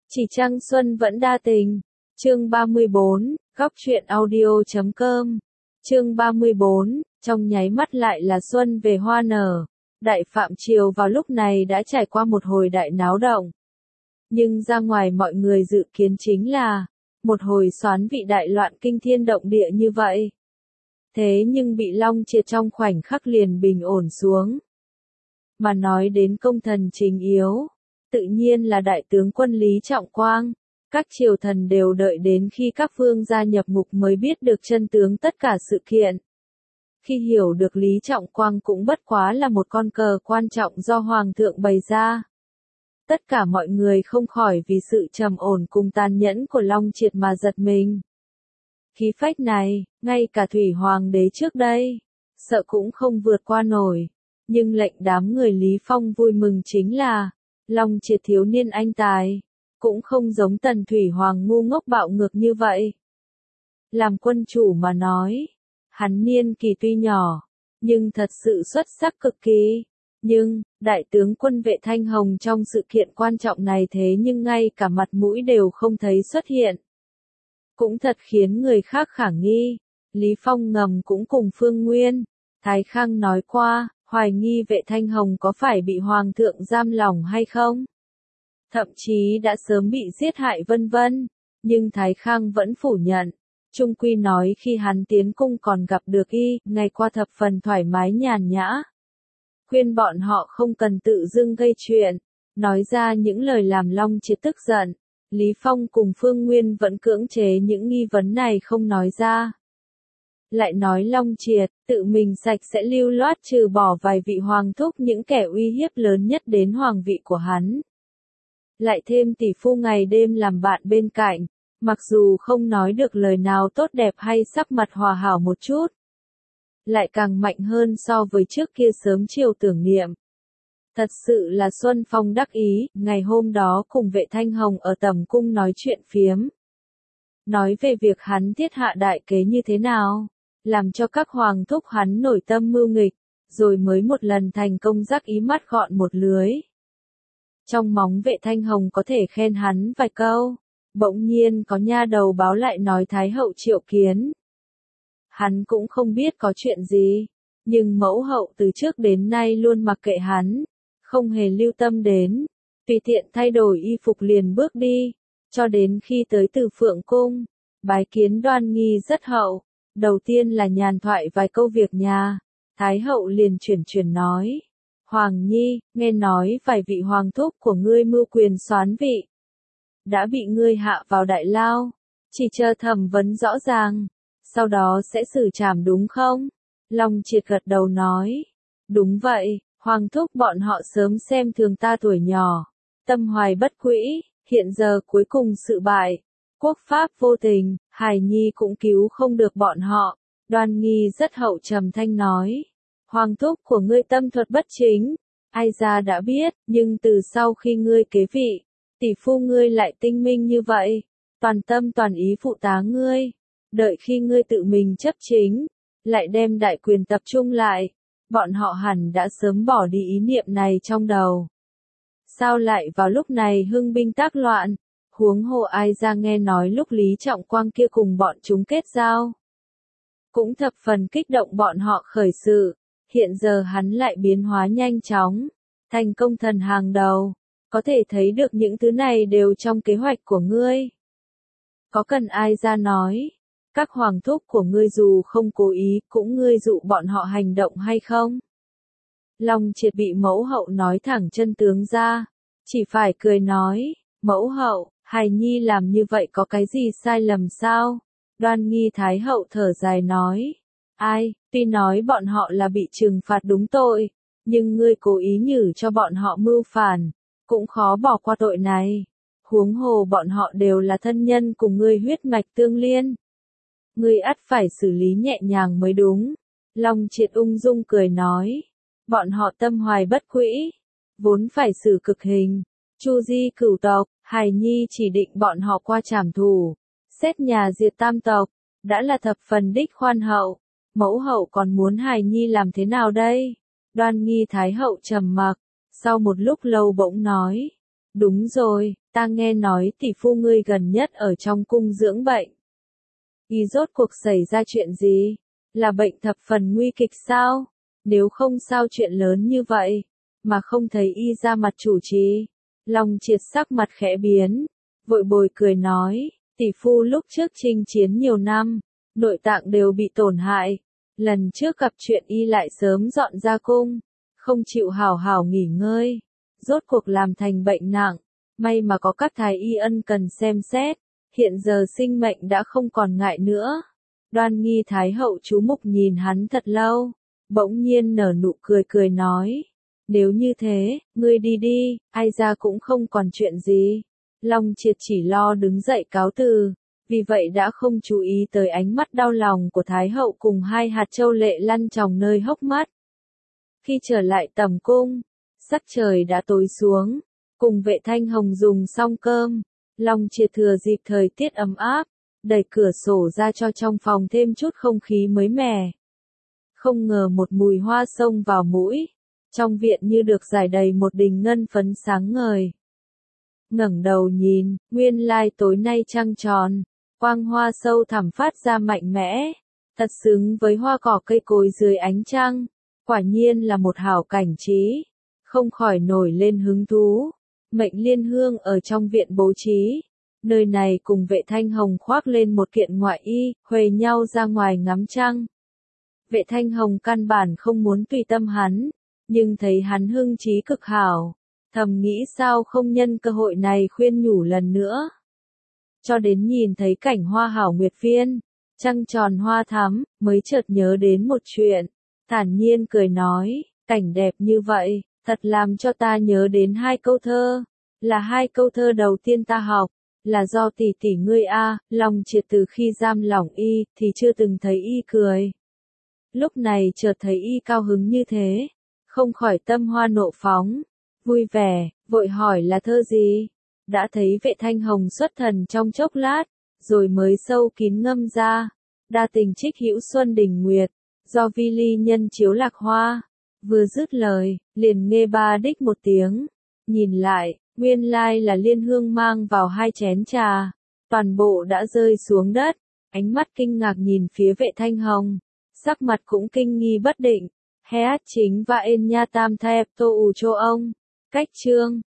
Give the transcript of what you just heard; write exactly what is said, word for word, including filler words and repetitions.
Chỉ Trăng Xuân Vẫn Đa Tình. Chương ba mươi bốn, góc truyện audio chấm com. Chương ba mươi bốn, trong nháy mắt lại là xuân về hoa nở. Đại Phạm Triều vào lúc này đã trải qua một hồi đại náo động. Nhưng ra ngoài mọi người dự kiến chính là một hồi soán vị đại loạn kinh thiên động địa như vậy. Thế nhưng bị Long Triệt trong khoảnh khắc liền bình ổn xuống. Mà nói đến công thần chính yếu, tự nhiên là đại tướng quân Lý Trọng Quang. Các triều thần đều đợi đến khi các vương gia nhập ngục mới biết được chân tướng tất cả sự kiện. Khi hiểu được Lý Trọng Quang cũng bất quá là một con cờ quan trọng do Hoàng thượng bày ra. Tất cả mọi người không khỏi vì sự trầm ổn cùng tàn nhẫn của Long Triệt mà giật mình. Khí phách này, ngay cả Thủy Hoàng đế trước đây, sợ cũng không vượt qua nổi. Nhưng lệnh đám người Lý Phong vui mừng chính là, Long Triệt thiếu niên anh tài, cũng không giống Tần Thủy Hoàng ngu ngốc bạo ngược như vậy. Làm quân chủ mà nói, hắn niên kỳ tuy nhỏ, nhưng thật sự xuất sắc cực kỳ. Nhưng, đại tướng quân Vệ Thanh Hồng trong sự kiện quan trọng này thế nhưng ngay cả mặt mũi đều không thấy xuất hiện. Cũng thật khiến người khác khả nghi. Lý Phong ngầm cũng cùng Phương Nguyên, Thái Khang nói qua, hoài nghi Vệ Thanh Hồng có phải bị Hoàng thượng giam lỏng hay không? Thậm chí đã sớm bị giết hại vân vân. Nhưng Thái Khang vẫn phủ nhận. Trung quy nói khi hắn tiến cung còn gặp được y, ngày qua thập phần thoải mái nhàn nhã. Khuyên bọn họ không cần tự dưng gây chuyện, nói ra những lời làm Long Triệt tức giận. Lý Phong cùng Phương Nguyên vẫn cưỡng chế những nghi vấn này không nói ra. Lại nói Long Triệt, tự mình sạch sẽ lưu loát trừ bỏ vài vị hoàng thúc những kẻ uy hiếp lớn nhất đến hoàng vị của hắn. Lại thêm tỷ phu ngày đêm làm bạn bên cạnh, mặc dù không nói được lời nào tốt đẹp hay sắc mặt hòa hảo một chút. Lại càng mạnh hơn so với trước kia sớm chiều tưởng niệm. Thật sự là Xuân Phong đắc ý, ngày hôm đó cùng Vệ Thanh Hồng ở tầm cung nói chuyện phiếm. Nói về việc hắn thiết hạ đại kế như thế nào, làm cho các hoàng thúc hắn nổi tâm mưu nghịch, rồi mới một lần thành công rắc ý mắt gọn một lưới. Trong móng Vệ Thanh Hồng có thể khen hắn vài câu, bỗng nhiên có nha đầu báo lại nói Thái hậu triệu kiến. Hắn cũng không biết có chuyện gì, nhưng mẫu hậu từ trước đến nay luôn mặc kệ hắn, không hề lưu tâm đến, tùy tiện thay đổi y phục liền bước đi, cho đến khi tới Từ Phượng cung, bái kiến Đoan Nghi rất hậu, đầu tiên là nhàn thoại vài câu việc nhà, Thái hậu liền chuyển chuyển nói, Hoàng Nhi, nghe nói vài vị hoàng thúc của ngươi mưu quyền soán vị, đã bị ngươi hạ vào đại lao, chỉ chờ thẩm vấn rõ ràng, sau đó sẽ xử trảm đúng không? Long Triệt gật đầu nói, đúng vậy. Hoàng thúc bọn họ sớm xem thường ta tuổi nhỏ, tâm hoài bất quỹ, hiện giờ cuối cùng sự bại, quốc pháp vô tình, Hải Nhi cũng cứu không được bọn họ. Đoan Nghi rất hậu trầm thanh nói, hoàng thúc của ngươi tâm thuật bất chính, ai ra đã biết, nhưng từ sau khi ngươi kế vị, tỷ phu ngươi lại tinh minh như vậy, toàn tâm toàn ý phụ tá ngươi, đợi khi ngươi tự mình chấp chính, lại đem đại quyền tập trung lại. Bọn họ hẳn đã sớm bỏ đi ý niệm này trong đầu. Sao lại vào lúc này hưng binh tác loạn? Huống hồ ai ra nghe nói lúc Lý Trọng Quang kia cùng bọn chúng kết giao. Cũng thập phần kích động bọn họ khởi sự. Hiện giờ hắn lại biến hóa nhanh chóng. Thành công thần hàng đầu. Có thể thấy được những thứ này đều trong kế hoạch của ngươi. Có cần ai ra nói? Các hoàng thúc của ngươi dù không cố ý, cũng ngươi dụ bọn họ hành động hay không? Long Triệt bị mẫu hậu nói thẳng chân tướng ra, chỉ phải cười nói, mẫu hậu, hài nhi làm như vậy có cái gì sai lầm sao? Đoan Nghi Thái hậu thở dài nói, ai, tuy nói bọn họ là bị trừng phạt đúng tội, nhưng ngươi cố ý nhử cho bọn họ mưu phản, cũng khó bỏ qua tội này. Huống hồ bọn họ đều là thân nhân cùng ngươi huyết mạch tương liên. Ngươi ắt phải xử lý nhẹ nhàng mới đúng. Long Triệt ung dung cười nói. Bọn họ tâm hoài bất quỹ. Vốn phải xử cực hình. Chu di cửu tộc, Hải Nhi chỉ định bọn họ qua trảm thủ. Xét nhà diệt tam tộc. Đã là thập phần đích khoan hậu. Mẫu hậu còn muốn Hải Nhi làm thế nào đây? Đoan Nghi Thái hậu trầm mặc. Sau một lúc lâu bỗng nói. Đúng rồi, ta nghe nói tỷ phu ngươi gần nhất ở trong cung dưỡng bệnh. Y rốt cuộc xảy ra chuyện gì? Là bệnh thập phần nguy kịch sao? Nếu không sao chuyện lớn như vậy, mà không thấy y ra mặt chủ trì. Long Triệt sắc mặt khẽ biến, vội bồi cười nói, tỷ phu lúc trước chinh chiến nhiều năm, nội tạng đều bị tổn hại. Lần trước gặp chuyện y lại sớm dọn ra cung, không chịu hào hào nghỉ ngơi. Rốt cuộc làm thành bệnh nặng, may mà có các thái y ân cần xem xét, hiện giờ sinh mệnh đã không còn ngại nữa. Đoan Nghi Thái hậu chú mục nhìn hắn thật lâu, bỗng nhiên nở nụ cười cười nói, nếu như thế, ngươi đi đi, ai ra cũng không còn chuyện gì. Long Triệt chỉ lo đứng dậy cáo từ, vì vậy đã không chú ý tới ánh mắt đau lòng của Thái hậu cùng hai hạt châu lệ lăn tròng nơi hốc mắt. Khi trở lại tầm cung, sắc trời đã tối xuống, cùng Vệ Thanh Hồng dùng xong cơm, Long Triệt thừa dịp thời tiết ấm áp, đẩy cửa sổ ra cho trong phòng thêm chút không khí mới mẻ. Không ngờ một mùi hoa xông vào mũi, trong viện như được rải đầy một đình ngân phấn sáng ngời. Ngẩng đầu nhìn, nguyên lai tối nay trăng tròn, quang hoa sâu thẳm phát ra mạnh mẽ, thật xứng với hoa cỏ cây cối dưới ánh trăng, quả nhiên là một hảo cảnh trí, không khỏi nổi lên hứng thú. Mệnh Liên Hương ở trong viện bố trí, nơi này cùng Vệ Thanh Hồng khoác lên một kiện ngoại y, huề nhau ra ngoài ngắm trăng. Vệ Thanh Hồng căn bản không muốn tùy tâm hắn, nhưng thấy hắn hưng trí cực hảo, thầm nghĩ sao không nhân cơ hội này khuyên nhủ lần nữa. Cho đến nhìn thấy cảnh hoa hảo nguyệt viên, trăng tròn hoa thắm, mới chợt nhớ đến một chuyện, thản nhiên cười nói, cảnh đẹp như vậy, thật làm cho ta nhớ đến hai câu thơ, là hai câu thơ đầu tiên ta học, là do tỷ tỷ ngươi a. Long Triệt từ khi giam lỏng y, thì chưa từng thấy y cười. Lúc này chợt thấy y cao hứng như thế, không khỏi tâm hoa nộ phóng, vui vẻ, vội hỏi là thơ gì. Đã thấy Vệ Thanh Hồng xuất thần trong chốc lát, rồi mới sâu kín ngâm ra, đa tình trích hữu xuân đình nguyệt, do vi ly nhân chiếu lạc hoa. Vừa dứt lời, liền nghe ba đích một tiếng, nhìn lại, nguyên lai là Liên Hương mang vào hai chén trà, toàn bộ đã rơi xuống đất, ánh mắt kinh ngạc nhìn phía Vệ Thanh Hồng, sắc mặt cũng kinh nghi bất định. Heat chính và en nha tam thẹp tô ù cho ông. Cách chương